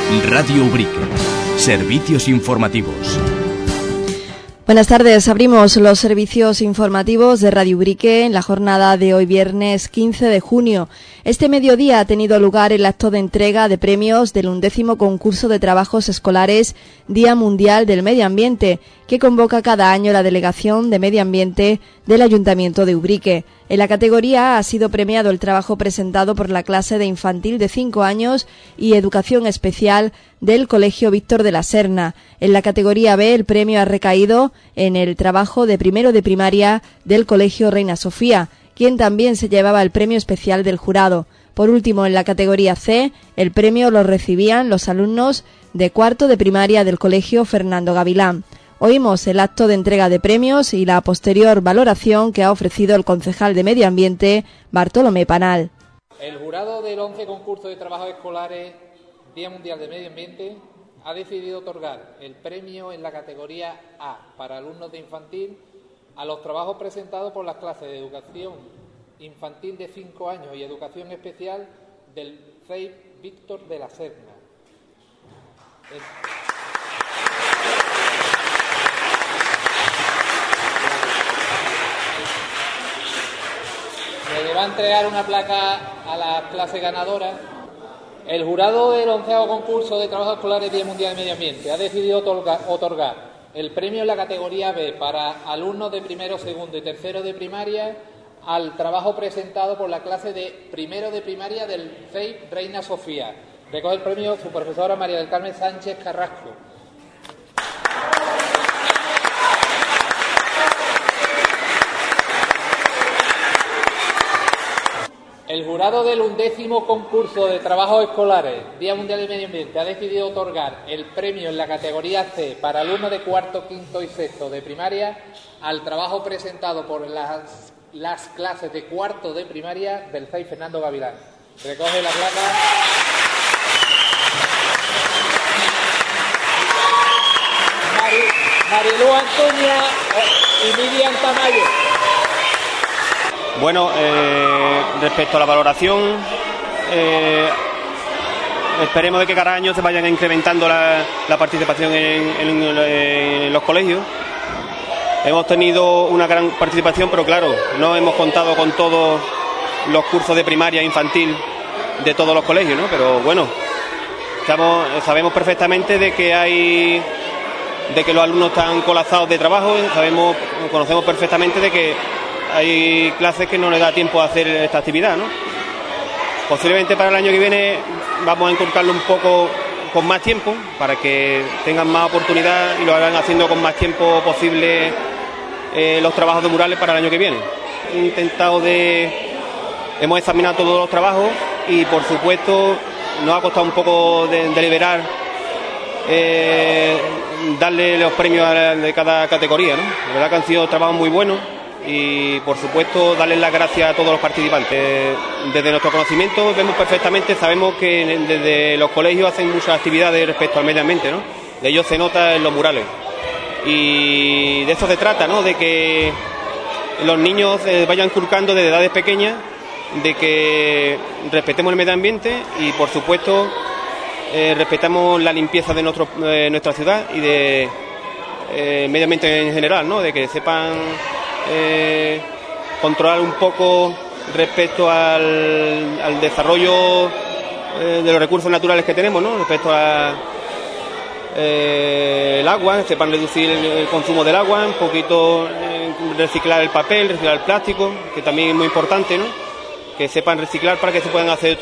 Radio Ubrique. Servicios informativos. Buenas tardes. Abrimos los servicios informativos de Radio Ubrique en la jornada de hoy viernes 15 de junio. Este mediodía ha tenido lugar el acto de entrega de premios del 11º concurso de trabajos escolares Día Mundial del Medio Ambiente, que convoca cada año la Delegación de Medio Ambiente del Ayuntamiento de Ubrique. En la categoría A ha sido premiado el trabajo presentado por la clase de infantil de 5 años y educación especial del Colegio Víctor de la Serna. En la categoría B el premio ha recaído en el trabajo de primero de primaria del Colegio Reina Sofía, quien también se llevaba el premio especial del jurado. Por último, en la categoría C, el premio lo recibían los alumnos de cuarto de primaria del Colegio Fernando Gavilán. Oímos el acto de entrega de premios y la posterior valoración que ha ofrecido el concejal de Medio Ambiente, Bartolomé Panal. El jurado del 11 concurso de trabajos escolares Día Mundial de Medio Ambiente ha decidido otorgar el premio en la categoría A para alumnos de infantil a los trabajos presentados por las clases de educación infantil de 5 años y educación especial del CEI Víctor de la Serna. Se le va a entregar una placa a la clase ganadora. El jurado del 11º concurso de trabajos escolares Día Mundial de Medio Ambiente ha decidido otorgar el premio en la categoría B para alumnos de primero, segundo y tercero de primaria al trabajo presentado por la clase de primero de primaria del CEI Reina Sofía. Recoge el premio su profesora María del Carmen Sánchez Carrasco. El jurado del 11º concurso de trabajos escolares Día Mundial del Medio Ambiente ha decidido otorgar el premio en la categoría C para alumnos de cuarto, quinto y sexto de primaria al trabajo presentado por las clases de cuarto de primaria del CEI Fernando Gavilán. Recoge la placa. Marilú Antonia y Miriam Tamayo. Bueno, respecto a la valoración, esperemos de que cada año se vayan incrementando la participación en los colegios. Hemos tenido una gran participación, pero claro, no hemos contado con todos los cursos de primaria infantil de todos los colegios, ¿no? Pero bueno, sabemos perfectamente de que los alumnos están colapsados de trabajo, conocemos perfectamente de que hay clases que no les da tiempo a hacer esta actividad, ¿no? Posiblemente para el año que viene vamos a inculcarlo un poco con más tiempo para que tengan más oportunidad y lo hagan haciendo con más tiempo posible los trabajos de murales para el año que viene. Hemos examinado todos los trabajos y por supuesto nos ha costado un poco deliberar darle los premios de cada categoría, ¿no? La verdad que han sido trabajos muy buenos. Y por supuesto darles las gracias a todos los participantes. Desde nuestro conocimiento vemos perfectamente, sabemos que desde los colegios hacen muchas actividades respecto al medio ambiente, ¿no? De ello se nota en los murales y de eso se trata, ¿no? De que los niños vayan inculcando desde edades pequeñas de que respetemos el medio ambiente y por supuesto respetamos la limpieza de nuestra ciudad y de medio ambiente en general, ¿no? De que sepan controlar un poco respecto al desarrollo de los recursos naturales que tenemos, ¿no? Respecto a el agua, sepan reducir el consumo del agua, un poquito reciclar el papel, reciclar el plástico, que también es muy importante, ¿no? Que sepan reciclar para que se puedan hacer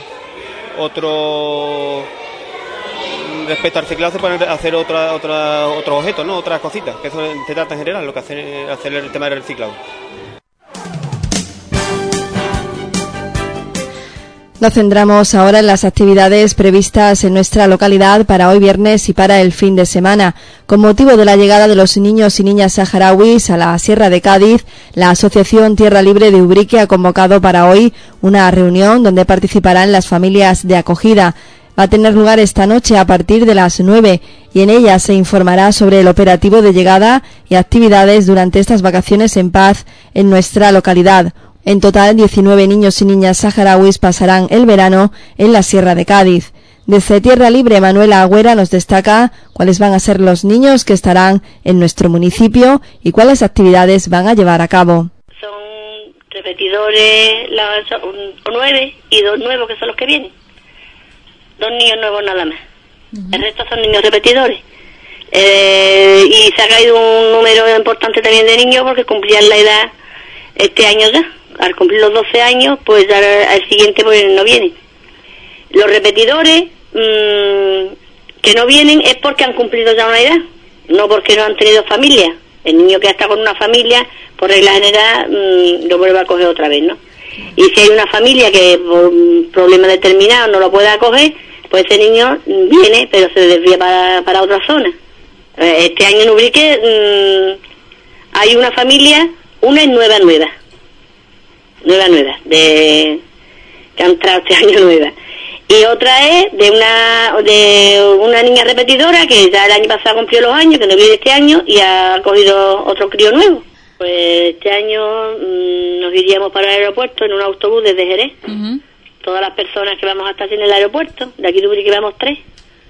otro respecto al reciclado se pueden hacer otros objetos, ¿no? Otras cositas, que eso se trata en general, lo que hacer el tema del reciclado. Nos centramos ahora en las actividades previstas en nuestra localidad para hoy viernes y para el fin de semana. Con motivo de la llegada de los niños y niñas saharauis a la Sierra de Cádiz, la Asociación Tierra Libre de Ubrique ha convocado para hoy una reunión donde participarán las familias de acogida. Va a tener lugar esta noche a partir de las 9 y en ella se informará sobre el operativo de llegada y actividades durante estas vacaciones en paz en nuestra localidad. En total, 19 niños y niñas saharauis pasarán el verano en la Sierra de Cádiz. Desde Tierra Libre, Manuela Agüera nos destaca cuáles van a ser los niños que estarán en nuestro municipio y cuáles actividades van a llevar a cabo. Son repetidores 9 y 2 nuevos que son los que vienen. 2 niños nuevos nada más. El resto son niños repetidores. Y se ha caído un número importante también de niños porque cumplían la edad este año ya. Al cumplir los 12 años, pues al siguiente pues no vienen. Los repetidores que no vienen es porque han cumplido ya una edad, no porque no han tenido familia. El niño que está con una familia, por regla general, lo vuelve a coger otra vez, ¿no? Y si hay una familia que por un problema determinado no lo puede acoger, pues ese niño viene, pero se desvía para otra zona. Este año en Ubrique hay una familia, una es nueva, que ha entrado este año nueva. Y otra es de una niña repetidora que ya el año pasado cumplió los años, que no viene este año y ha cogido otro crío nuevo. Pues este año nos iríamos para el aeropuerto en un autobús desde Jerez. Todas las personas que vamos a estar en el aeropuerto, de aquí de Ubrique vamos 3.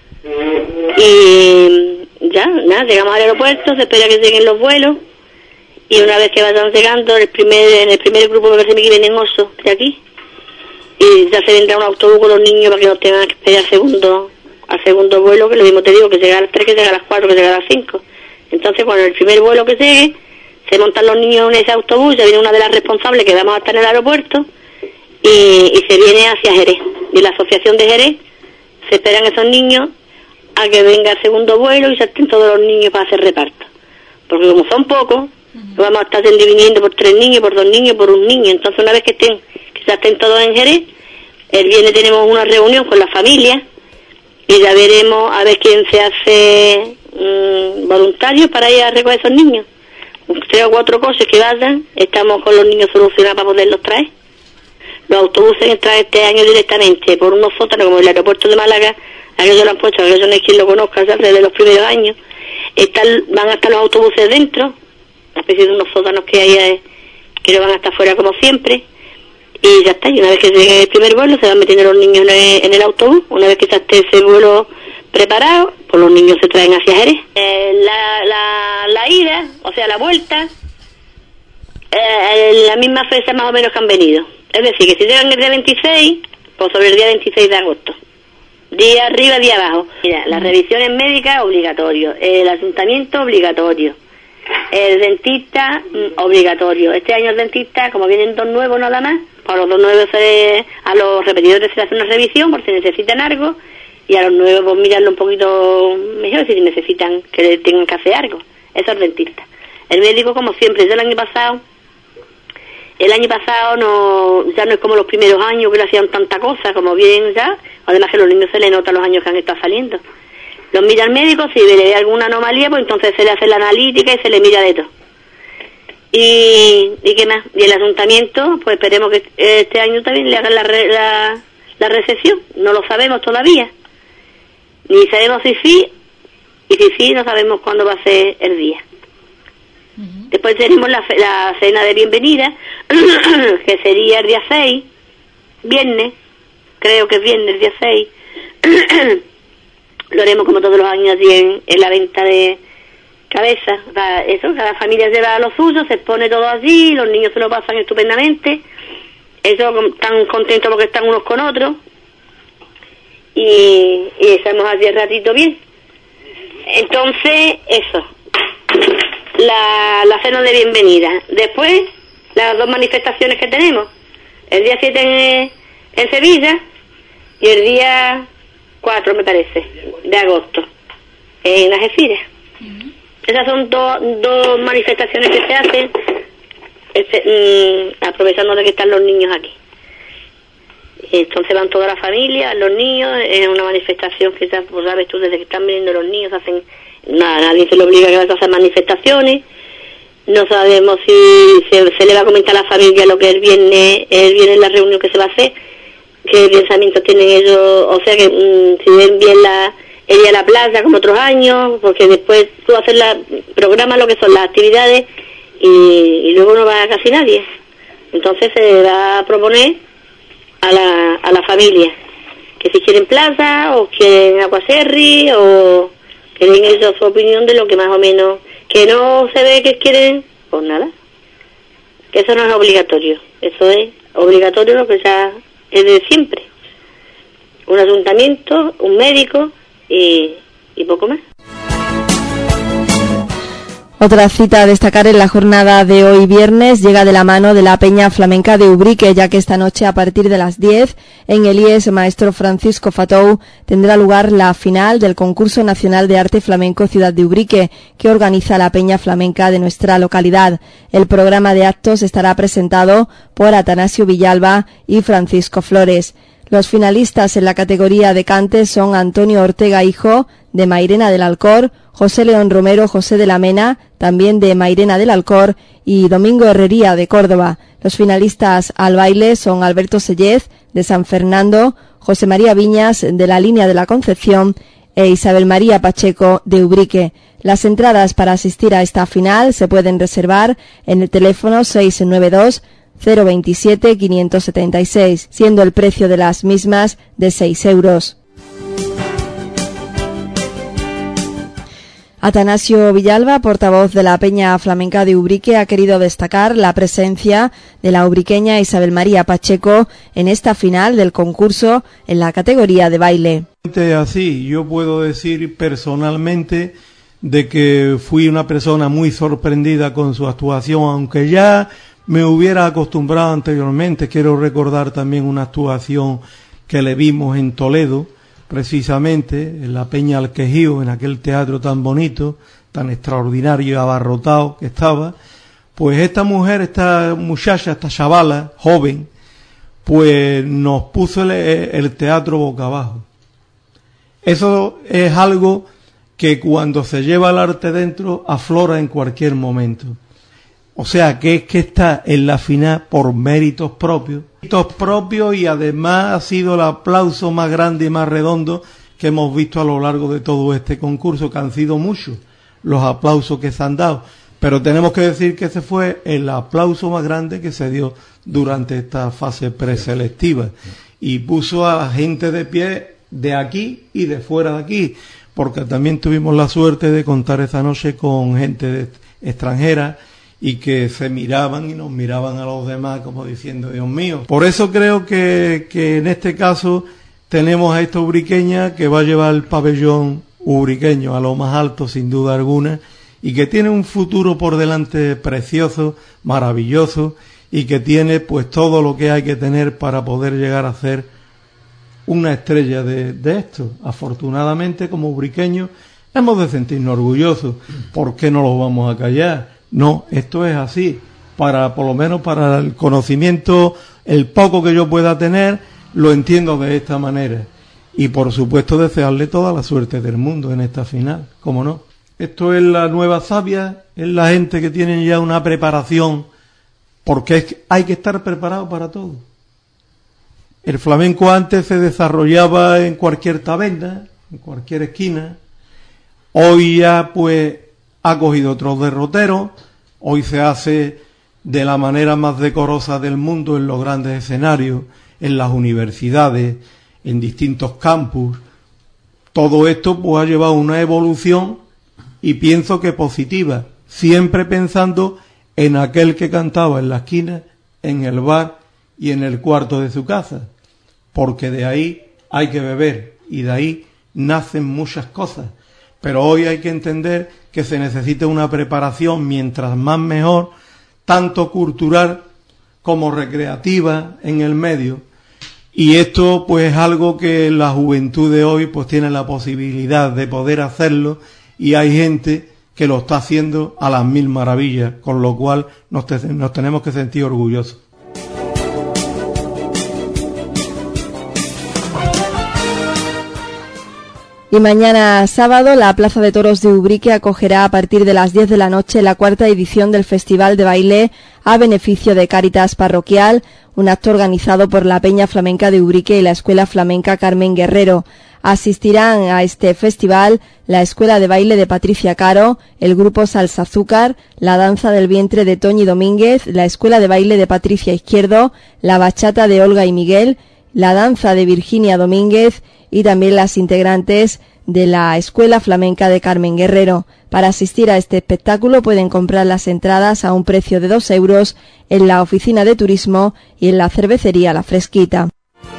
Y ya, nada, llegamos al aeropuerto, se espera que lleguen los vuelos. Y una vez que vayan llegando, en el primer grupo me parece que vienen 8 de aquí. Y ya se vendrá un autobús con los niños para que no tengan que esperar al segundo vuelo, que lo mismo te digo, que llega a las 3, que llega a las 4, que llega a las 5. Entonces, cuando el primer vuelo que llegue, se montan los niños en ese autobús, ya viene una de las responsables que vamos a estar en el aeropuerto, y se viene hacia Jerez. Y la asociación de Jerez se esperan esos niños a que venga el segundo vuelo y se estén todos los niños para hacer reparto. Porque como son pocos, vamos a estar dividiendo por 3 niños, por 2 niños, por un niño. Entonces, una vez que ya estén todos en Jerez, el viernes tenemos una reunión con la familia y ya veremos a ver quién se hace voluntario para ir a recoger a esos niños. 3 o 4 cosas que vayan, estamos con los niños solucionados para poderlos traer. Los autobuses entran este año directamente por unos sótanos como el aeropuerto de Málaga, aquellos lo han puesto, aquellos no hay quien lo conozca ya desde los primeros años. Van a estar los autobuses dentro, una especie de unos sótanos que hay, que no van a estar fuera como siempre. Y ya está, y una vez que llegue el primer vuelo se van metiendo los niños en el autobús. Una vez que ya esté ese vuelo preparado, pues los niños se traen hacia Jerez. La ida, o sea la vuelta, la misma fecha más o menos que han venido. Es decir, que si llegan el día 26, pues sobre el día 26 de agosto. Día arriba, día abajo. Mira, las revisiones médicas, obligatorio. El ayuntamiento, obligatorio. El dentista, obligatorio. Este año el dentista, como vienen 2 nuevos nada más, a los 2 nuevos a los repetidores se les hace una revisión por si necesitan algo, y a los nuevos pues, mirarlo un poquito mejor si necesitan que le tengan que hacer algo. Eso es el dentista. El médico, como siempre, ya el año pasado ya no es como los primeros años que le hacían tanta cosa, como vienen ya, además que a los niños se les nota los años que han estado saliendo. Los mira el médico, si ve alguna anomalía, pues entonces se le hace la analítica y se le mira de todo. ¿Y qué más? Y el ayuntamiento, pues esperemos que este año también le hagan la recepción. No lo sabemos todavía. Ni sabemos si sí, y si sí, no sabemos cuándo va a ser el día. Después tenemos la cena de bienvenida, que sería el día 6, viernes, creo que es viernes, el día 6. Lo haremos como todos los años allí en la venta de cabeza. Cada familia lleva lo suyo, se expone todo allí, los niños se lo pasan estupendamente. Eso, están contentos porque están unos con otros. Y estamos allí el ratito bien. Entonces, eso. La cena de bienvenida. Después, las 2 manifestaciones que tenemos. El día 7 en Sevilla y el día 4, me parece, de agosto, en Algeciras. Esas son dos manifestaciones que se hacen, aprovechando de que están los niños aquí. Entonces van toda la familia, los niños, es una manifestación que ya, pues sabes tú, desde que están viniendo los niños, hacen nadie se le obliga a que vaya a hacer manifestaciones. No sabemos si se le va a comentar a la familia lo que el viernes la reunión que se va a hacer, qué pensamientos tienen ellos, o sea que si ven bien el día a la playa como otros años, porque después tú haces programa lo que son las actividades y luego no va casi nadie. Entonces se va a proponer a la familia que si quieren plaza o quieren aguacerri o quieren eso, su opinión de lo que más o menos, que no se ve que quieren, pues nada, que eso no es obligatorio, eso es obligatorio lo que ya es de siempre, un ayuntamiento, un médico y poco más. Otra cita a destacar en la jornada de hoy viernes llega de la mano de la Peña Flamenca de Ubrique, ya que esta noche a partir de las 10 en el IES Maestro Francisco Fatou tendrá lugar la final del Concurso Nacional de Arte Flamenco Ciudad de Ubrique, que organiza la Peña Flamenca de nuestra localidad. El programa de actos estará presentado por Atanasio Villalba y Francisco Flores. Los finalistas en la categoría de cante son Antonio Ortega Hijo, de Mairena del Alcor, José León Romero José de la Mena, también de Mairena del Alcor, y Domingo Herrería, de Córdoba. Los finalistas al baile son Alberto Sellez, de San Fernando, José María Viñas, de la Línea de la Concepción, e Isabel María Pacheco, de Ubrique. Las entradas para asistir a esta final se pueden reservar en el teléfono 692 027 576, siendo el precio de las mismas de 6 euros. Atanasio Villalba, portavoz de la Peña Flamenca de Ubrique, ha querido destacar la presencia de la ubriqueña Isabel María Pacheco en esta final del concurso en la categoría de baile. Así, yo puedo decir personalmente de que fui una persona muy sorprendida con su actuación, aunque ya me hubiera acostumbrado anteriormente. Quiero recordar también una actuación que le vimos en Toledo, precisamente en la Peña al Quejío, en aquel teatro tan bonito, tan extraordinario y abarrotado que estaba. Pues esta mujer, esta muchacha, esta chavala, joven, pues nos puso el teatro boca abajo. Eso es algo que cuando se lleva el arte dentro aflora en cualquier momento. O sea, que es que está en la final por méritos propios y además ha sido el aplauso más grande y más redondo que hemos visto a lo largo de todo este concurso, que han sido muchos los aplausos que se han dado. Pero tenemos que decir que ese fue el aplauso más grande que se dio durante esta fase preselectiva. Y puso a la gente de pie de aquí y de fuera de aquí, porque también tuvimos la suerte de contar esa noche con gente extranjera, y que se miraban y nos miraban a los demás como diciendo, Dios mío. Por eso creo que en este caso tenemos a esta ubriqueña que va a llevar el pabellón ubriqueño a lo más alto, sin duda alguna, y que tiene un futuro por delante precioso, maravilloso, y que tiene pues todo lo que hay que tener para poder llegar a ser una estrella de esto. Afortunadamente, como ubriqueños, hemos de sentirnos orgullosos. ¿Por qué no los vamos a callar? No, esto es así. Por lo menos para el conocimiento, el poco que yo pueda tener, lo entiendo de esta manera. Y por supuesto desearle toda la suerte del mundo en esta final, ¿cómo no? Esto es la nueva savia, es la gente que tiene ya una preparación, porque hay que estar preparado para todo. El flamenco antes se desarrollaba en cualquier taberna, en cualquier esquina. Hoy ya pues ha cogido otros derroteros, hoy se hace de la manera más decorosa del mundo en los grandes escenarios, en las universidades, en distintos campus. Todo esto pues ha llevado una evolución y pienso que positiva, siempre pensando en aquel que cantaba en la esquina, en el bar y en el cuarto de su casa, porque de ahí hay que beber y de ahí nacen muchas cosas. Pero hoy hay que entender que se necesita una preparación, mientras más mejor, tanto cultural como recreativa en el medio. Y esto pues es algo que la juventud de hoy pues tiene la posibilidad de poder hacerlo, y hay gente que lo está haciendo a las mil maravillas, con lo cual nos tenemos que sentir orgullosos. Y mañana sábado la Plaza de Toros de Ubrique acogerá a partir de las 10 de la noche la cuarta edición del Festival de Baile a beneficio de Cáritas Parroquial, un acto organizado por la Peña Flamenca de Ubrique y la Escuela Flamenca Carmen Guerrero. Asistirán a este festival la Escuela de Baile de Patricia Caro, el grupo Salsa Azúcar, la Danza del Vientre de Toñi Domínguez, la Escuela de Baile de Patricia Izquierdo, la Bachata de Olga y Miguel la danza de Virginia Domínguez y también las integrantes de la Escuela Flamenca de Carmen Guerrero. Para asistir a este espectáculo pueden comprar las entradas a un precio de 2 euros en la oficina de turismo y en la cervecería La Fresquita.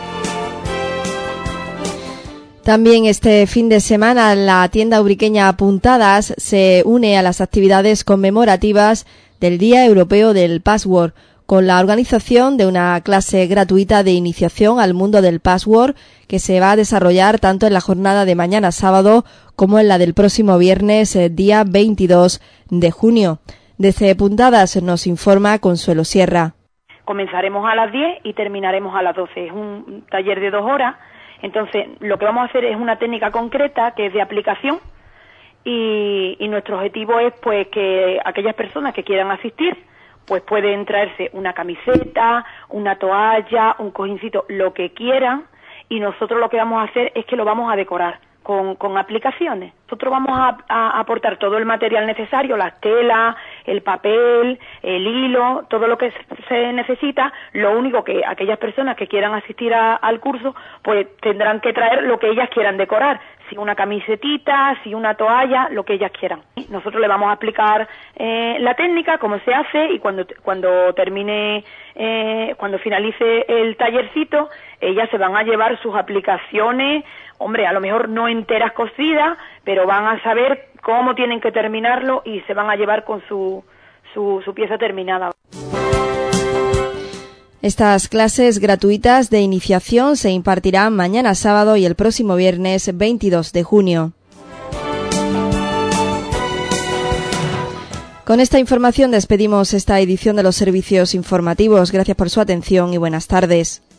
También este fin de semana la tienda ubriqueña Puntadas se une a las actividades conmemorativas del Día Europeo del Password, con la organización de una clase gratuita de iniciación al mundo del password que se va a desarrollar tanto en la jornada de mañana sábado como en la del próximo viernes, día 22 de junio. Desde Puntadas nos informa Consuelo Sierra. Comenzaremos a las 10 y terminaremos a las 12. Es un taller de 2 horas. Entonces, lo que vamos a hacer es una técnica concreta que es de aplicación y nuestro objetivo es pues que aquellas personas que quieran asistir pues pueden traerse una camiseta, una toalla, un cojincito, lo que quieran, y nosotros lo que vamos a hacer es que lo vamos a decorar con aplicaciones. Nosotros vamos a aportar todo el material necesario, las telas, el papel, el hilo, todo lo que se necesita. Lo único que aquellas personas que quieran asistir al curso, pues tendrán que traer lo que ellas quieran decorar, si una camisetita, si una toalla, lo que ellas quieran. Nosotros le vamos a explicar la técnica, cómo se hace, y cuando termine, cuando finalice el tallercito, ellas se van a llevar sus aplicaciones, hombre, a lo mejor no enteras cosidas, pero van a saber cómo tienen que terminarlo y se van a llevar con su pieza terminada. Estas clases gratuitas de iniciación se impartirán mañana sábado y el próximo viernes 22 de junio. Con esta información despedimos esta edición de los servicios informativos. Gracias por su atención y buenas tardes.